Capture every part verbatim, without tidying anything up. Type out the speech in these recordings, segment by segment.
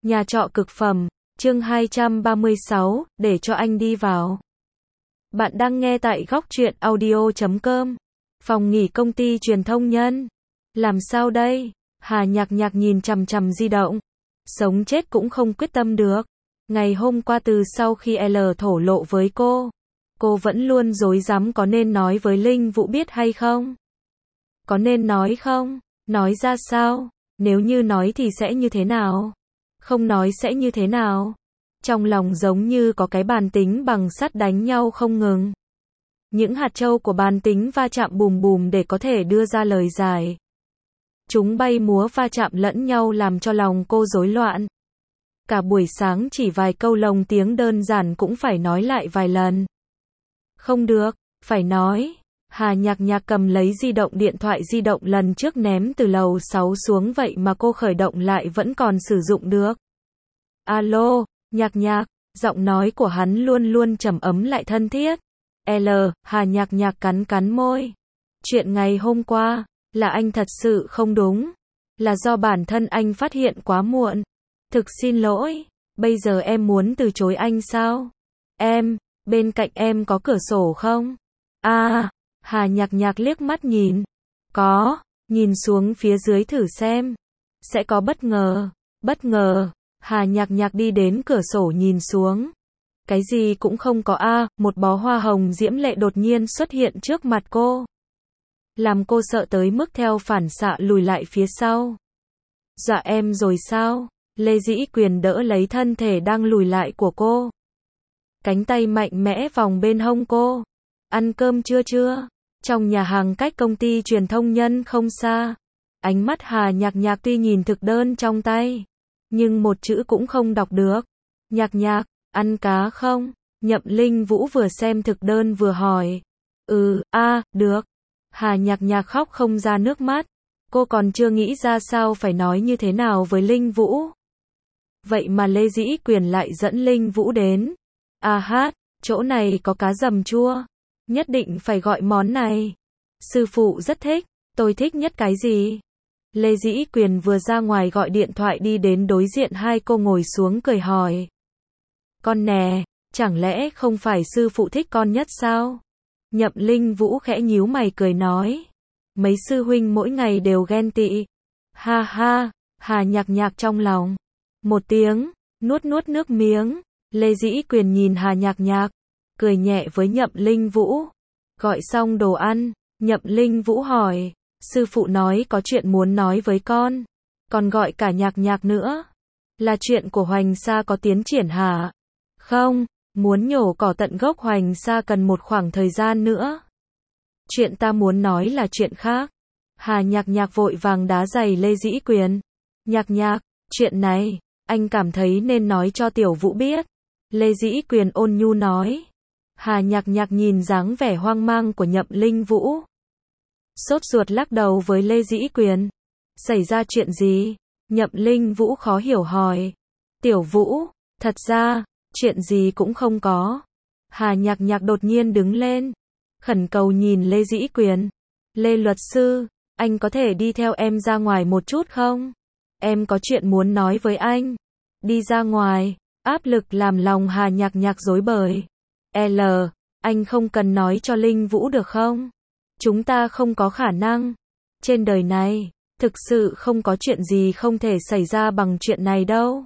Nhà trọ cực phẩm, chương hai trăm ba mươi sáu, để cho anh đi vào. Bạn đang nghe tại góc truyện audio chấm com. Phòng nghỉ công ty truyền thông nhân. Làm sao đây? Hà Nhạc Nhạc nhìn chằm chằm di động. Sống chết cũng không quyết tâm được. Ngày hôm qua từ sau khi L thổ lộ với cô, cô vẫn luôn rối rắm có nên nói với Linh Vũ biết hay không? Có nên nói không? Nói ra sao? Nếu như nói thì sẽ như thế nào? Không nói sẽ như thế nào? Trong lòng giống như có cái bàn tính bằng sắt đánh nhau không ngừng. Những hạt châu của bàn tính va chạm bùm bùm để có thể đưa ra lời giải. Chúng bay múa va chạm lẫn nhau làm cho lòng cô rối loạn. Cả buổi sáng chỉ vài câu lồng tiếng đơn giản cũng phải nói lại vài lần. Không được, phải nói. Hà Nhạc Nhạc cầm lấy di động điện thoại di động lần trước ném từ lầu sáu xuống vậy mà cô khởi động lại vẫn còn sử dụng được. Alo, Nhạc Nhạc, giọng nói của hắn luôn luôn trầm ấm lại thân thiết. L, Hà Nhạc Nhạc cắn cắn môi. Chuyện ngày hôm qua, là anh thật sự không đúng. Là do bản thân anh phát hiện quá muộn. Thực xin lỗi, bây giờ em muốn từ chối anh sao? Em, bên cạnh em có cửa sổ không? À, Hà Nhạc Nhạc liếc mắt nhìn. Có, nhìn xuống phía dưới thử xem. Sẽ có bất ngờ, bất ngờ. Hà Nhạc Nhạc đi đến cửa sổ nhìn xuống. Cái gì cũng không có a, à, một bó hoa hồng diễm lệ đột nhiên xuất hiện trước mặt cô. Làm cô sợ tới mức theo phản xạ lùi lại phía sau. Dọa em rồi sao? Lê Dĩ Quyền đỡ lấy thân thể đang lùi lại của cô. Cánh tay mạnh mẽ vòng bên hông cô. Ăn cơm chưa chưa? Trong nhà hàng cách công ty truyền thông nhân không xa. Ánh mắt Hà Nhạc Nhạc tuy nhìn thực đơn trong tay, nhưng một chữ cũng không đọc được. Nhạc Nhạc, ăn cá không? Nhậm Linh Vũ vừa xem thực đơn vừa hỏi. Ừ, a, à, được. Hà Nhạc Nhạc khóc không ra nước mắt. Cô còn chưa nghĩ ra sao phải nói như thế nào với Linh Vũ. Vậy mà Lê Dĩ Quyền lại dẫn Linh Vũ đến. À hát, chỗ này có cá dầm chua. Nhất định phải gọi món này. Sư phụ rất thích, tôi thích nhất cái gì? Lê Dĩ Quyền vừa ra ngoài gọi điện thoại đi đến đối diện hai cô ngồi xuống cười hỏi. Con nè, chẳng lẽ không phải sư phụ thích con nhất sao? Nhậm Linh Vũ khẽ nhíu mày cười nói. Mấy sư huynh mỗi ngày đều ghen tị. Ha ha, Hà Nhạc Nhạc trong lòng. Một tiếng, nuốt nuốt nước miếng. Lê Dĩ Quyền nhìn Hà Nhạc Nhạc, cười nhẹ với Nhậm Linh Vũ. Gọi xong đồ ăn, Nhậm Linh Vũ hỏi. Sư phụ nói có chuyện muốn nói với con. Còn gọi cả Nhạc Nhạc nữa. Là chuyện của Hoành Sa có tiến triển hả? Không, muốn nhổ cỏ tận gốc Hoành Sa cần một khoảng thời gian nữa. Chuyện ta muốn nói là chuyện khác. Hà Nhạc Nhạc vội vàng đá giày Lê Dĩ Quyền. Nhạc Nhạc, chuyện này, anh cảm thấy nên nói cho Tiểu Vũ biết. Lê Dĩ Quyền ôn nhu nói. Hà Nhạc Nhạc nhìn dáng vẻ hoang mang của Nhậm Linh Vũ. Sốt ruột lắc đầu với Lê Dĩ Quyền. Xảy ra chuyện gì? Nhậm Linh Vũ khó hiểu hỏi. Tiểu Vũ, thật ra, chuyện gì cũng không có. Hà Nhạc Nhạc đột nhiên đứng lên. Khẩn cầu nhìn Lê Dĩ Quyền. Lê luật sư, anh có thể đi theo em ra ngoài một chút không? Em có chuyện muốn nói với anh. Đi ra ngoài, áp lực làm lòng Hà Nhạc Nhạc rối bời. L, anh không cần nói cho Linh Vũ được không? Chúng ta không có khả năng. Trên đời này, thực sự không có chuyện gì không thể xảy ra bằng chuyện này đâu.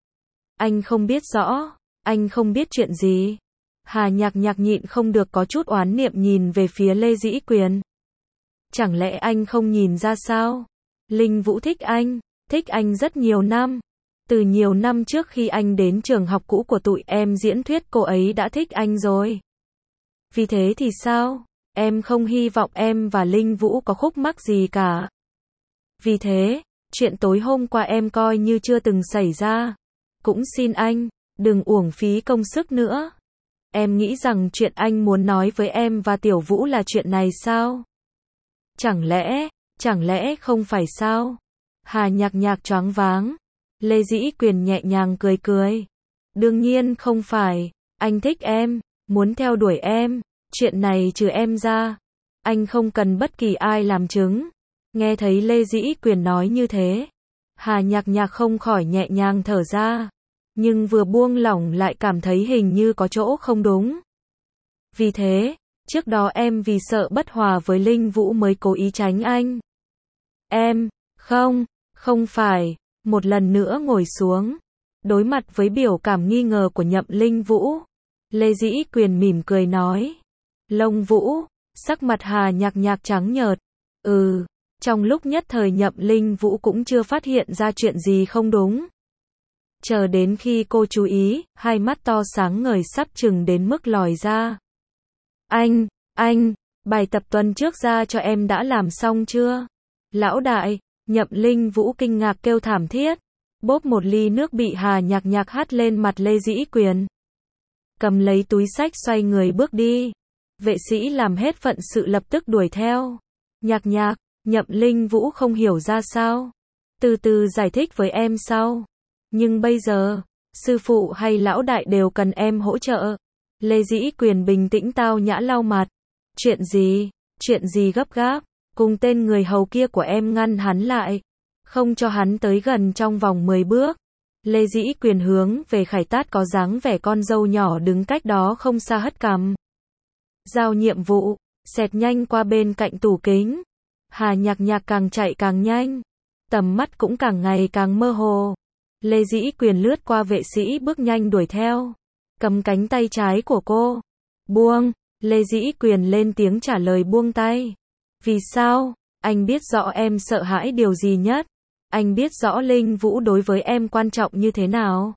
Anh không biết rõ, anh không biết chuyện gì. Hà Nhạc Nhạc nhịn không được có chút oán niệm nhìn về phía Lê Dĩ Quyền. Chẳng lẽ anh không nhìn ra sao? Linh Vũ thích anh, thích anh rất nhiều năm. Từ nhiều năm trước khi anh đến trường học cũ của tụi em diễn thuyết cô ấy đã thích anh rồi. Vì thế thì sao? Em không hy vọng em và Linh Vũ có khúc mắc gì cả. Vì thế, chuyện tối hôm qua em coi như chưa từng xảy ra. Cũng xin anh, đừng uổng phí công sức nữa. Em nghĩ rằng chuyện anh muốn nói với em và Tiểu Vũ là chuyện này sao? Chẳng lẽ, chẳng lẽ không phải sao? Hà Nhạc Nhạc choáng váng. Lê Dĩ Quyền nhẹ nhàng cười cười. Đương nhiên không phải, anh thích em, muốn theo đuổi em, chuyện này trừ em ra, anh không cần bất kỳ ai làm chứng. Nghe thấy Lê Dĩ Quyền nói như thế, Hà Nhạc Nhạc không khỏi nhẹ nhàng thở ra, nhưng vừa buông lỏng lại cảm thấy hình như có chỗ không đúng. Vì thế, trước đó em vì sợ bất hòa với Linh Vũ mới cố ý tránh anh. Em, không, không phải, một lần nữa ngồi xuống, đối mặt với biểu cảm nghi ngờ của Nhậm Linh Vũ, Lê Dĩ Quyền mỉm cười nói. Lông Vũ, sắc mặt Hà Nhạc Nhạc trắng nhợt. Ừ, trong lúc nhất thời Nhậm Linh Vũ cũng chưa phát hiện ra chuyện gì không đúng. Chờ đến khi cô chú ý, hai mắt to sáng ngời sắp chừng đến mức lòi ra. Anh, anh, bài tập tuần trước ra cho em đã làm xong chưa? Lão đại, Nhậm Linh Vũ kinh ngạc kêu thảm thiết, bóp một ly nước bị Hà Nhạc Nhạc hắt lên mặt Lê Dĩ Quyền. Cầm lấy túi xách xoay người bước đi. Vệ sĩ làm hết phận sự lập tức đuổi theo. Nhạc Nhạc, Nhậm Linh Vũ không hiểu ra sao. Từ từ giải thích với em sau. Nhưng bây giờ, sư phụ hay lão đại đều cần em hỗ trợ. Lê Dĩ Quyền bình tĩnh tao nhã lau mặt. Chuyện gì, chuyện gì gấp gáp, cùng tên người hầu kia của em ngăn hắn lại. Không cho hắn tới gần trong vòng mười bước. Lê Dĩ Quyền hướng về Khải Tát có dáng vẻ con dâu nhỏ đứng cách đó không xa hất cằm. Giao nhiệm vụ, xẹt nhanh qua bên cạnh tủ kính. Hà Nhạc Nhạc càng chạy càng nhanh. Tầm mắt cũng càng ngày càng mơ hồ. Lê Dĩ Quyền lướt qua vệ sĩ bước nhanh đuổi theo. Cầm cánh tay trái của cô. Buông, Lê Dĩ Quyền lên tiếng trả lời buông tay. Vì sao? Anh biết rõ em sợ hãi điều gì nhất. Anh biết rõ Linh Vũ đối với em quan trọng như thế nào.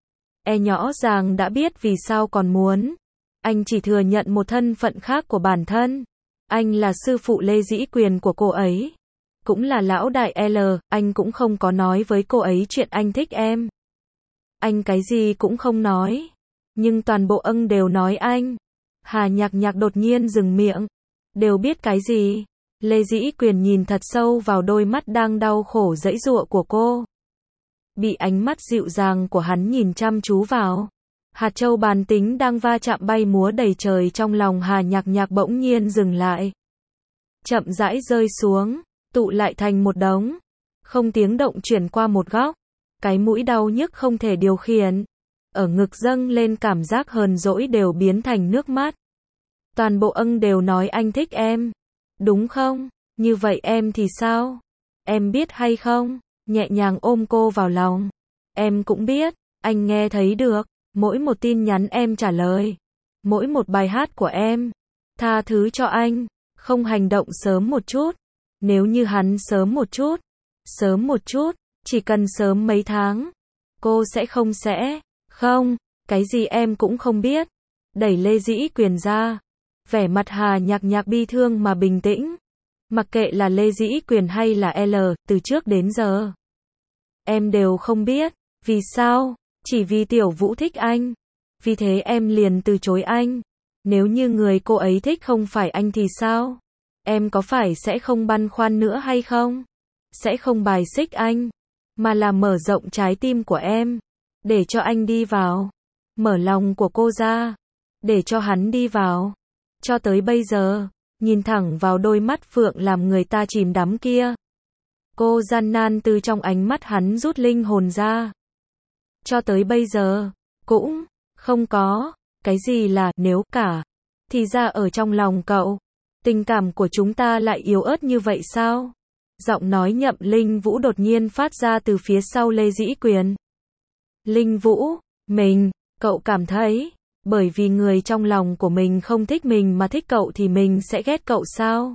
E nhỏ ràng đã biết vì sao còn muốn. Anh chỉ thừa nhận một thân phận khác của bản thân. Anh là sư phụ Lê Dĩ Quyền của cô ấy. Cũng là lão đại L, anh cũng không có nói với cô ấy chuyện anh thích em. Anh cái gì cũng không nói. Nhưng toàn bộ ân đều nói anh. Hà Nhạc Nhạc đột nhiên dừng miệng. Đều biết cái gì? Lê Dĩ Quyền nhìn thật sâu vào đôi mắt đang đau khổ giãy giụa của cô. Bị ánh mắt dịu dàng của hắn nhìn chăm chú vào. Hạt châu bàn tính đang va chạm bay múa đầy trời trong lòng Hà Nhạc Nhạc bỗng nhiên dừng lại. Chậm rãi rơi xuống, tụ lại thành một đống. Không tiếng động chuyển qua một góc. Cái mũi đau nhức không thể điều khiển. Ở ngực dâng lên cảm giác hờn dỗi đều biến thành nước mắt. Toàn bộ ân đều nói anh thích em. Đúng không? Như vậy em thì sao? Em biết hay không? Nhẹ nhàng ôm cô vào lòng. Em cũng biết, anh nghe thấy được. Mỗi một tin nhắn em trả lời. Mỗi một bài hát của em. Tha thứ cho anh. Không hành động sớm một chút. Nếu như hắn sớm một chút. Sớm một chút. Chỉ cần sớm mấy tháng. Cô sẽ không sẽ. Không. Cái gì em cũng không biết. Đẩy Lê Dĩ Quyền ra. Vẻ mặt Hà Nhạc Nhạc bi thương mà bình tĩnh. Mặc kệ là Lê Dĩ Quyền hay là L, từ trước đến giờ. Em đều không biết. Vì sao? Chỉ vì Tiểu Vũ thích anh. Vì thế em liền từ chối anh. Nếu như người cô ấy thích không phải anh thì sao? Em có phải sẽ không băn khoăn nữa hay không? Sẽ không bài xích anh. Mà là mở rộng trái tim của em. Để cho anh đi vào. Mở lòng của cô ra. Để cho hắn đi vào. Cho tới bây giờ, nhìn thẳng vào đôi mắt phượng làm người ta chìm đắm kia. Cô gian nan từ trong ánh mắt hắn rút linh hồn ra. Cho tới bây giờ, cũng không có cái gì là nếu cả. Thì ra ở trong lòng cậu, tình cảm của chúng ta lại yếu ớt như vậy sao? Giọng nói Nhậm Linh Vũ đột nhiên phát ra từ phía sau Lê Dĩ Quyền. Linh Vũ, mình, cậu cảm thấy, bởi vì người trong lòng của mình không thích mình mà thích cậu thì mình sẽ ghét cậu sao?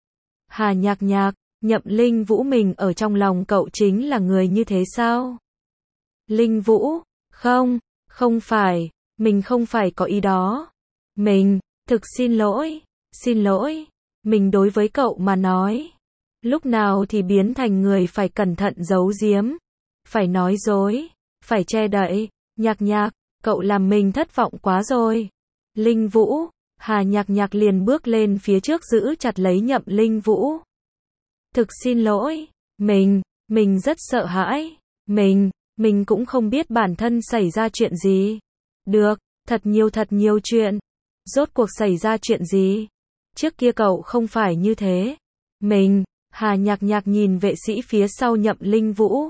Hà Nhạc Nhạc, Nhậm Linh Vũ mình ở trong lòng cậu chính là người như thế sao? Linh Vũ, không, không phải, mình không phải có ý đó. Mình, thực xin lỗi, xin lỗi, mình đối với cậu mà nói. Lúc nào thì biến thành người phải cẩn thận giấu giếm, phải nói dối, phải che đậy. Nhạc Nhạc, cậu làm mình thất vọng quá rồi. Linh Vũ, Hà Nhạc Nhạc liền bước lên phía trước giữ chặt lấy Nhậm Linh Vũ. Thực xin lỗi, mình, mình rất sợ hãi, mình, mình cũng không biết bản thân xảy ra chuyện gì. Được, thật nhiều thật nhiều chuyện. Rốt cuộc xảy ra chuyện gì? Trước kia cậu không phải như thế. Mình, Hà Nhạc Nhạc nhìn vệ sĩ phía sau Nhậm Linh Vũ.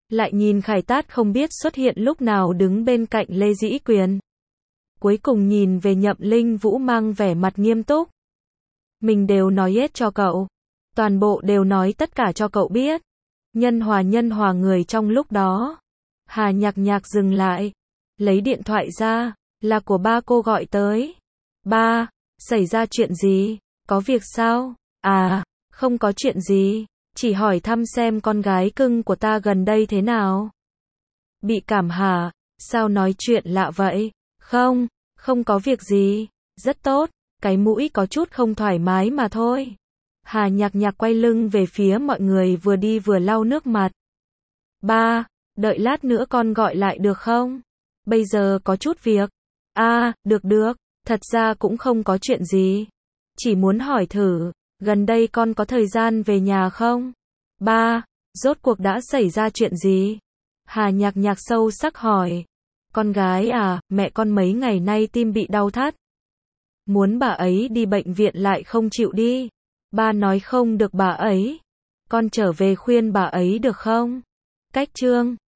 Lại nhìn Khải Tát không biết xuất hiện lúc nào đứng bên cạnh Lê Dĩ Quyền. Cuối cùng nhìn về Nhậm Linh Vũ mang vẻ mặt nghiêm túc. Mình đều nói hết cho cậu. Toàn bộ đều nói tất cả cho cậu biết. Nhân hòa nhân hòa người trong lúc đó. Hà Nhạc Nhạc dừng lại. Lấy điện thoại ra. Là của ba cô gọi tới. Ba, xảy ra chuyện gì? Có việc sao? À, không có chuyện gì. Chỉ hỏi thăm xem con gái cưng của ta gần đây thế nào. Bị cảm hả? Sao nói chuyện lạ vậy? Không, không có việc gì. Rất tốt, cái mũi có chút không thoải mái mà thôi. Hà Nhạc Nhạc quay lưng về phía mọi người vừa đi vừa lau nước mặt. Ba, đợi lát nữa con gọi lại được không? Bây giờ có chút việc. À, được được, thật ra cũng không có chuyện gì. Chỉ muốn hỏi thử, gần đây con có thời gian về nhà không? Ba, rốt cuộc đã xảy ra chuyện gì? Hà Nhạc Nhạc sâu sắc hỏi. Con gái à, mẹ con mấy ngày nay tim bị đau thắt. Muốn bà ấy đi bệnh viện lại không chịu đi. Ba nói không được bà ấy. Con trở về khuyên bà ấy được không? Cách chương